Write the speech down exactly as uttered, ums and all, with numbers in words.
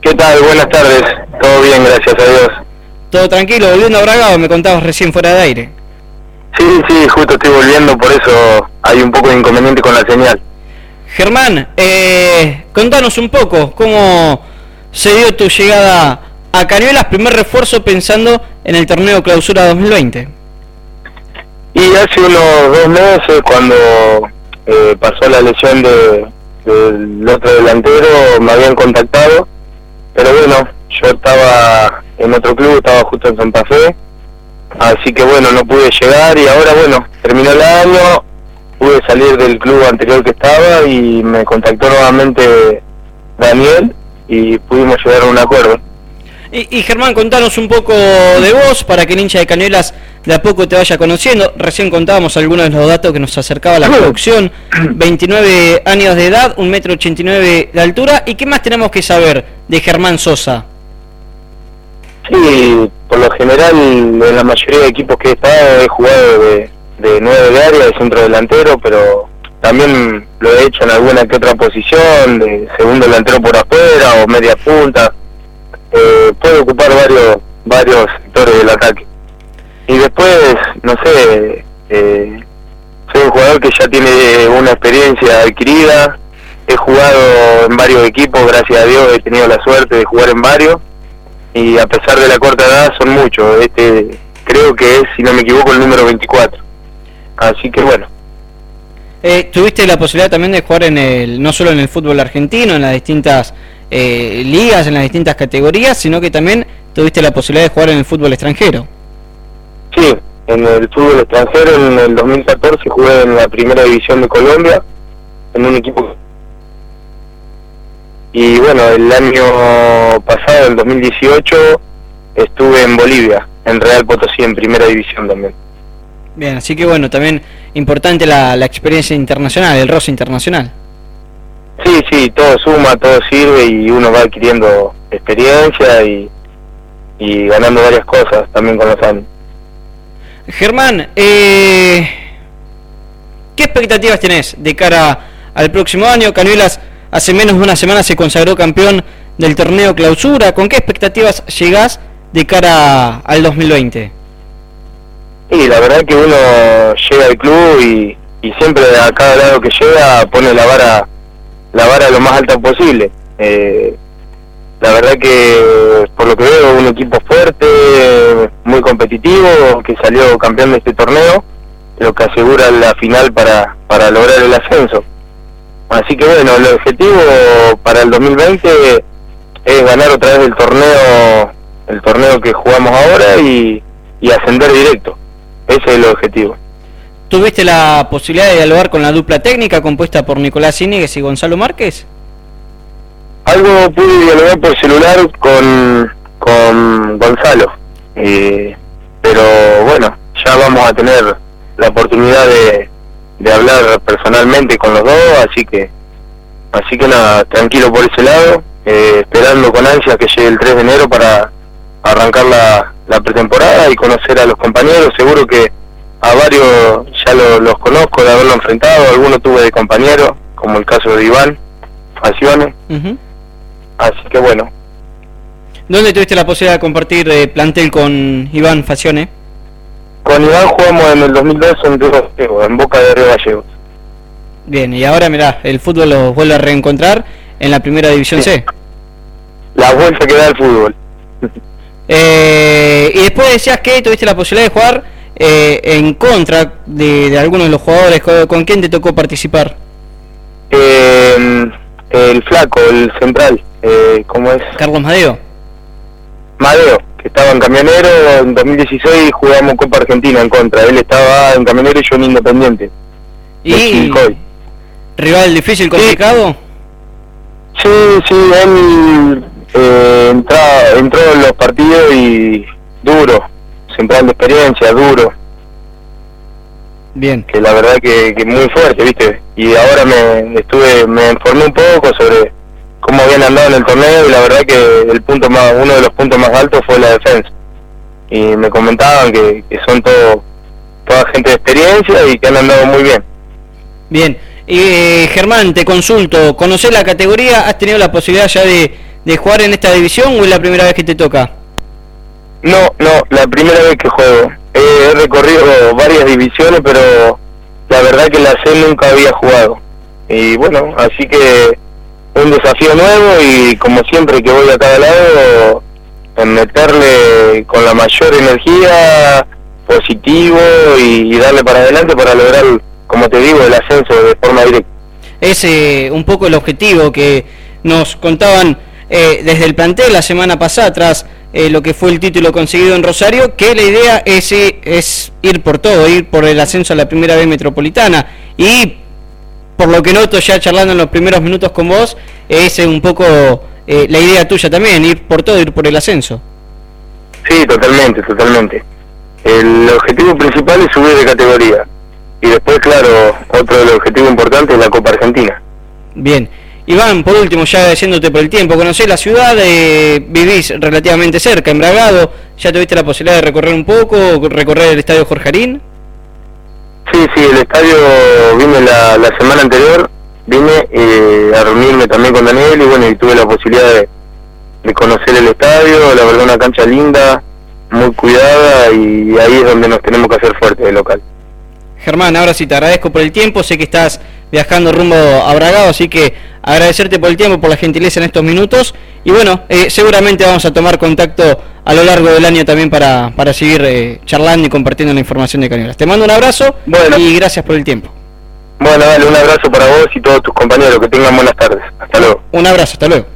¿Qué tal? Buenas tardes. Todo bien, gracias a Dios. Todo tranquilo, volviendo a Bragado, me contabas recién fuera de aire. Sí, sí, justo estoy volviendo, por eso hay un poco de inconveniente con la señal. Germán, eh, contanos un poco cómo se dio tu llegada a Cañuelas, primer refuerzo pensando en el torneo Clausura dos mil veinte. Y hace unos dos meses, cuando eh, pasó la lesión de, del otro delantero, me habían contactado, pero bueno, yo estaba en otro club, estaba justo en Santa Fe, así que bueno, no pude llegar y ahora bueno, terminó el año, pude salir del club anterior que estaba y me contactó nuevamente Daniel y pudimos llegar a un acuerdo. Y, y Germán, contanos un poco de vos, para que el hincha de Cañuelas de a poco te vaya conociendo. Recién contábamos algunos de los datos que nos acercaba la producción. veintinueve años de edad, un metro ochenta y nueve de altura. ¿Y qué más tenemos que saber de Germán Sosa? Sí, por lo general en la mayoría de equipos que he estado he jugado de, de nueve de área, de centro delantero, pero también lo he hecho en alguna que otra posición, de segundo delantero por afuera o media punta. Eh, puedo ocupar varios varios sectores del ataque. Y después, no sé, eh, soy un jugador que ya tiene una experiencia adquirida, he jugado en varios equipos, gracias a Dios he tenido la suerte de jugar en varios, y a pesar de la corta edad son muchos, este creo que es, si no me equivoco, el número veinticuatro. Así que bueno. Eh, ¿Tuviste la posibilidad también de jugar en el, no solo en el fútbol argentino, en las distintas eh, ligas, en las distintas categorías, sino que también tuviste la posibilidad de jugar en el fútbol extranjero? Sí, en el fútbol extranjero en el dos mil catorce jugué en la primera división de Colombia, en un equipo. Y bueno, el año pasado, el dos mil dieciocho, estuve en Bolivia, en Real Potosí, en primera división también. Bien, así que bueno, también importante la, la experiencia internacional, el roce internacional. Sí, sí, todo suma, todo sirve y uno va adquiriendo experiencia y, y ganando varias cosas también con los años. Germán, eh, ¿qué expectativas tenés de cara al próximo año? Cañuelas hace menos de una semana se consagró campeón del torneo Clausura. ¿Con qué expectativas llegás de cara al dos mil veinte? Sí, la verdad que uno llega al club y, y siempre a cada lado que llega pone la vara la vara lo más alta posible. Eh, la verdad que por lo que veo un equipo fuerte, muy competitivo, que salió campeón de este torneo, lo que asegura la final para, para lograr el ascenso. Así que bueno, el objetivo para el dos mil veinte es ganar otra vez el torneo, el torneo que jugamos ahora y, y ascender directo. Ese es el objetivo. ¿Tuviste la posibilidad de dialogar con la dupla técnica compuesta por Nicolás Íñiguez y Gonzalo Márquez? Algo pude dialogar por celular con, con Gonzalo, eh, pero bueno, ya vamos a tener la oportunidad de, de hablar personalmente con los dos, así que así que nada, tranquilo por ese lado, eh, esperando con ansia que llegue el tres de enero para arrancar la, la pretemporada y conocer a los compañeros. Seguro que a varios ya lo, los conozco de haberlo enfrentado, algunos tuve de compañeros, como el caso de Iván Facione. Uh-huh. Así que bueno. ¿Dónde tuviste la posibilidad de compartir eh, plantel con Iván Facione? Con Iván jugamos en el dos mil dos en Río Gallegos, en Boca de Río Gallegos. Bien, y ahora mirá, el fútbol los vuelve a reencontrar en la primera división sí. C. La vuelta que da el fútbol. eh, y después decías que tuviste la posibilidad de jugar eh, en contra de, de algunos de los jugadores. ¿Con, con quién te tocó participar? Eh, el flaco, el central, eh, ¿cómo es? Carlos Madeo. Madeo, que estaba en Camionero, en dos mil dieciséis jugamos Copa Argentina en contra, él estaba en Camionero y yo en Independiente. ¿Y rival difícil, complicado? Sí, sí, él eh, entró, entró en los partidos y duro, central de experiencia, duro. Bien. Que la verdad que, que muy fuerte, ¿viste? Y ahora me estuve, me informé un poco sobre cómo habían andado en el torneo y la verdad que el punto más, uno de los puntos más altos fue la defensa. Y me comentaban que, que son todo, toda gente de experiencia y que han andado muy bien. Bien. Eh, Germán, te consulto, ¿conocés la categoría? ¿Has tenido la posibilidad ya de de jugar en esta división o es la primera vez que te toca? No, no, la primera vez que juego. Eh, he recorrido varias divisiones, pero la verdad que la C nunca había jugado. Y bueno, así que un desafío nuevo y como siempre que voy a cada lado, en meterle con la mayor energía, positivo y, y darle para adelante para lograr, como te digo, el ascenso de forma directa. Es eh, un poco el objetivo que nos contaban eh, desde el plantel la semana pasada, tras eh, lo que fue el título conseguido en Rosario, que la idea es, eh, es ir por todo, ir por el ascenso a la primera B metropolitana. Y por lo que noto ya charlando en los primeros minutos con vos, es eh, un poco eh, la idea tuya también, ir por todo, ir por el ascenso. Sí, totalmente, totalmente. El objetivo principal es subir de categoría. Y después, claro, otro de los objetivos importantes es la Copa Argentina. Bien. Iván, por último, ya agradeciéndote por el tiempo, conocés la ciudad, eh, vivís relativamente cerca, en Bragado, ¿ya tuviste la posibilidad de recorrer un poco, recorrer el estadio Jorge Arín? Sí, sí, el estadio vine la, la semana anterior, vine eh, a reunirme también con Daniel y bueno, y tuve la posibilidad de, de conocer el estadio, la verdad una cancha linda, muy cuidada y ahí es donde nos tenemos que hacer fuerte de local. Germán, ahora sí te agradezco por el tiempo, sé que estás viajando rumbo a Bragado, así que agradecerte por el tiempo, por la gentileza en estos minutos y bueno, eh, seguramente vamos a tomar contacto a lo largo del año también para, para seguir eh, charlando y compartiendo la información de Cañuelas. Te mando un abrazo bueno, y gracias por el tiempo. Bueno, dale, un abrazo para vos y todos tus compañeros, que tengan buenas tardes. Hasta luego. Un abrazo, hasta luego.